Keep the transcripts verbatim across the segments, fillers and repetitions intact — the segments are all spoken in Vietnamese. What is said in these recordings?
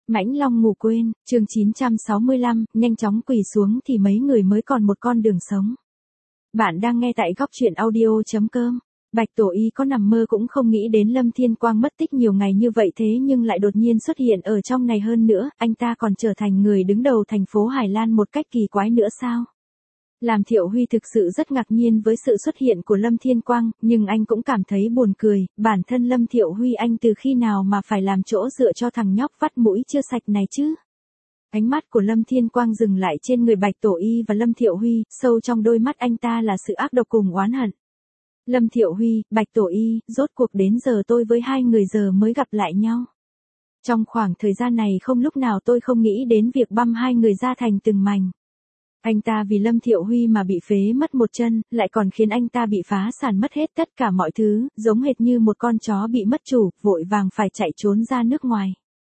Mãnh Long ngủ quên, chương chín trăm sáu mươi lăm, nhanh chóng quỳ xuống thì mấy người mới còn một con đường sống. Bạn đang nghe tại góc truyện audio.com. Bạch Tổ Y có nằm mơ cũng không nghĩ đến Lâm Thiên Quang mất tích nhiều ngày như vậy thế nhưng lại đột nhiên xuất hiện ở trong này hơn nữa, anh ta còn trở thành người đứng đầu thành phố Hải Lan một cách kỳ quái nữa sao? Làm Thiệu Huy thực sự rất ngạc nhiên với sự xuất hiện của Lâm Thiên Quang, nhưng anh cũng cảm thấy buồn cười, bản thân Lâm Thiệu Huy anh từ khi nào mà phải làm chỗ dựa cho thằng nhóc vắt mũi chưa sạch này chứ? Ánh mắt của Lâm Thiên Quang dừng lại trên người Bạch Tổ Y và Lâm Thiệu Huy, sâu trong đôi mắt anh ta là sự ác độc cùng oán hận. Lâm Thiệu Huy, Bạch Tổ Y, rốt cuộc đến giờ tôi với hai người giờ mới gặp lại nhau. Trong khoảng thời gian này không lúc nào tôi không nghĩ đến việc băm hai người ra thành từng mảnh. Anh ta vì Lâm Thiệu Huy mà bị phế mất một chân, lại còn khiến anh ta bị phá sản mất hết tất cả mọi thứ, giống hệt như một con chó bị mất chủ, vội vàng phải chạy trốn ra nước ngoài.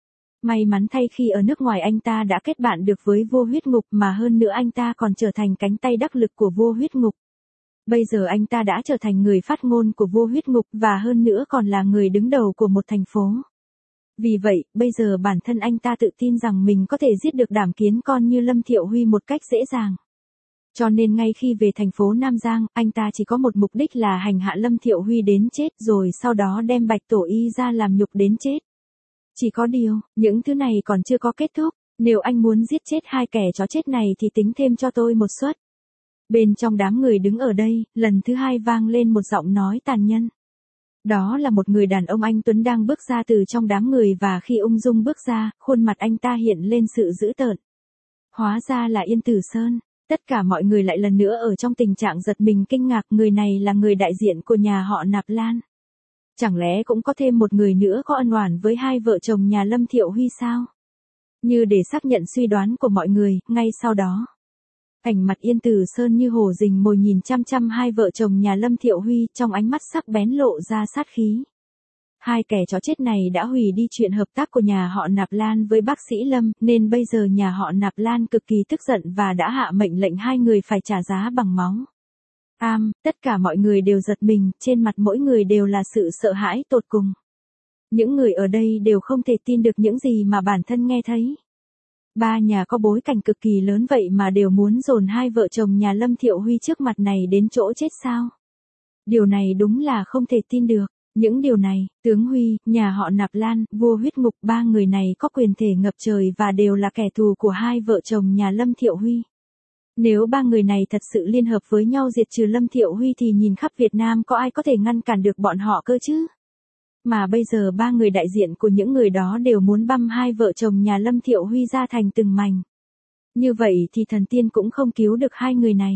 May mắn thay khi ở nước ngoài anh ta đã kết bạn được với Vô Huyết Ngục mà hơn nữa anh ta còn trở thành cánh tay đắc lực của Vô Huyết Ngục. Bây giờ anh ta đã trở thành người phát ngôn của Vô Huyết Ngục và hơn nữa còn là người đứng đầu của một thành phố. Vì vậy, bây giờ bản thân anh ta tự tin rằng mình có thể giết được đảm kiến con như Lâm Thiệu Huy một cách dễ dàng. Cho nên ngay khi về thành phố Nam Giang, anh ta chỉ có một mục đích là hành hạ Lâm Thiệu Huy đến chết rồi sau đó đem Bạch Tổ Y ra làm nhục đến chết. Chỉ có điều, những thứ này còn chưa có kết thúc, nếu anh muốn giết chết hai kẻ chó chết này thì tính thêm cho tôi một suất. Bên trong đám người đứng ở đây, lần thứ hai vang lên một giọng nói tàn nhẫn. Đó là một người đàn ông anh Tuấn đang bước ra từ trong đám người và khi ung dung bước ra, khuôn mặt anh ta hiện lên sự dữ tợn. Hóa ra là Yên Tử Sơn, tất cả mọi người lại lần nữa ở trong tình trạng giật mình kinh ngạc, người này là người đại diện của nhà họ Nạp Lan. Chẳng lẽ cũng có thêm một người nữa có ân oán với hai vợ chồng nhà Lâm Thiệu Huy sao? Như để xác nhận suy đoán của mọi người, ngay sau đó. Ảnh mặt Yên Tử Sơn như hổ rình mồi nhìn chăm chăm hai vợ chồng nhà Lâm Thiệu Huy trong ánh mắt sắc bén lộ ra sát khí. Hai kẻ chó chết này đã hủy đi chuyện hợp tác của nhà họ Nạp Lan với bác sĩ Lâm, nên bây giờ nhà họ Nạp Lan cực kỳ tức giận và đã hạ mệnh lệnh hai người phải trả giá bằng máu. Am, tất cả mọi người đều giật mình, trên mặt mỗi người đều là sự sợ hãi tột cùng. Những người ở đây đều không thể tin được những gì mà bản thân nghe thấy. Ba nhà có bối cảnh cực kỳ lớn vậy mà đều muốn dồn hai vợ chồng nhà Lâm Thiệu Huy trước mặt này đến chỗ chết sao? Điều này đúng là không thể tin được. Những điều này, Tướng Huy, nhà họ Nạp Lan, Vô Huyết Ngục, ba người này có quyền thể ngập trời và đều là kẻ thù của hai vợ chồng nhà Lâm Thiệu Huy. Nếu ba người này thật sự liên hợp với nhau diệt trừ Lâm Thiệu Huy thì nhìn khắp Việt Nam có ai có thể ngăn cản được bọn họ cơ chứ? Mà bây giờ ba người đại diện của những người đó đều muốn băm hai vợ chồng nhà Lâm Thiệu Huy ra thành từng mảnh. Như vậy thì thần tiên cũng không cứu được hai người này.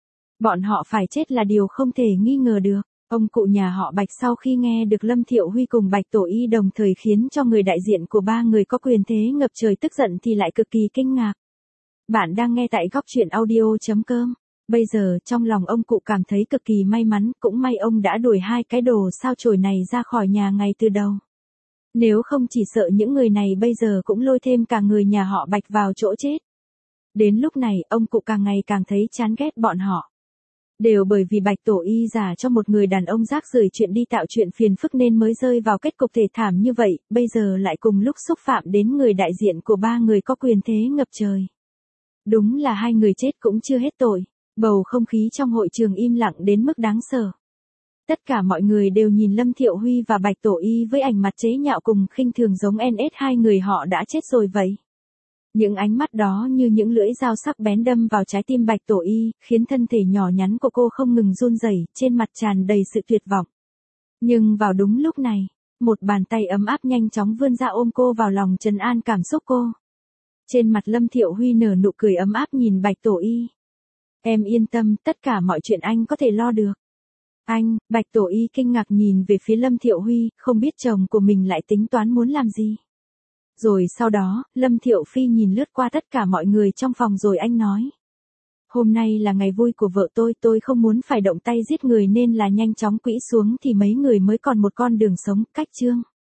Bọn họ phải chết là điều không thể nghi ngờ được. Ông cụ nhà họ Bạch sau khi nghe được Lâm Thiệu Huy cùng Bạch Tổ Y đồng thời khiến cho người đại diện của ba người có quyền thế ngập trời tức giận thì lại cực kỳ kinh ngạc. Bạn đang nghe tại góc truyện audio.com. Bây giờ trong lòng ông cụ cảm thấy cực kỳ may mắn, cũng may ông đã đuổi hai cái đồ sao chổi này ra khỏi nhà ngay từ đầu. Nếu không chỉ sợ những người này bây giờ cũng lôi thêm cả người nhà họ Bạch vào chỗ chết. Đến lúc này ông cụ càng ngày càng thấy chán ghét bọn họ. Đều bởi vì Bạch Tổ Y giả cho một người đàn ông rác rưởi chuyện đi tạo chuyện phiền phức nên mới rơi vào kết cục thê thảm như vậy, bây giờ lại cùng lúc xúc phạm đến người đại diện của ba người có quyền thế ngập trời. Đúng là hai người chết cũng chưa hết tội. Bầu không khí trong hội trường im lặng đến mức đáng sợ. Tất cả mọi người đều nhìn Lâm Thiệu Huy và Bạch Tổ Y với ảnh mặt chế nhạo cùng khinh thường giống en ét hai người họ đã chết rồi vậy. Những ánh mắt đó như những lưỡi dao sắc bén đâm vào trái tim Bạch Tổ Y, khiến thân thể nhỏ nhắn của cô không ngừng run rẩy, trên mặt tràn đầy sự tuyệt vọng. Nhưng vào đúng lúc này, một bàn tay ấm áp nhanh chóng vươn ra ôm cô vào lòng trấn an cảm xúc cô. Trên mặt Lâm Thiệu Huy nở nụ cười ấm áp nhìn Bạch Tổ Y. Em yên tâm, tất cả mọi chuyện anh có thể lo được. Anh, Bạch Tổ Y kinh ngạc nhìn về phía Lâm Thiệu Huy, không biết chồng của mình lại tính toán muốn làm gì. Rồi sau đó, Lâm Thiệu Phi nhìn lướt qua tất cả mọi người trong phòng rồi anh nói. Hôm nay là ngày vui của vợ tôi, tôi không muốn phải động tay giết người nên là nhanh chóng quỵ xuống thì mấy người mới còn một con đường sống, cách chương.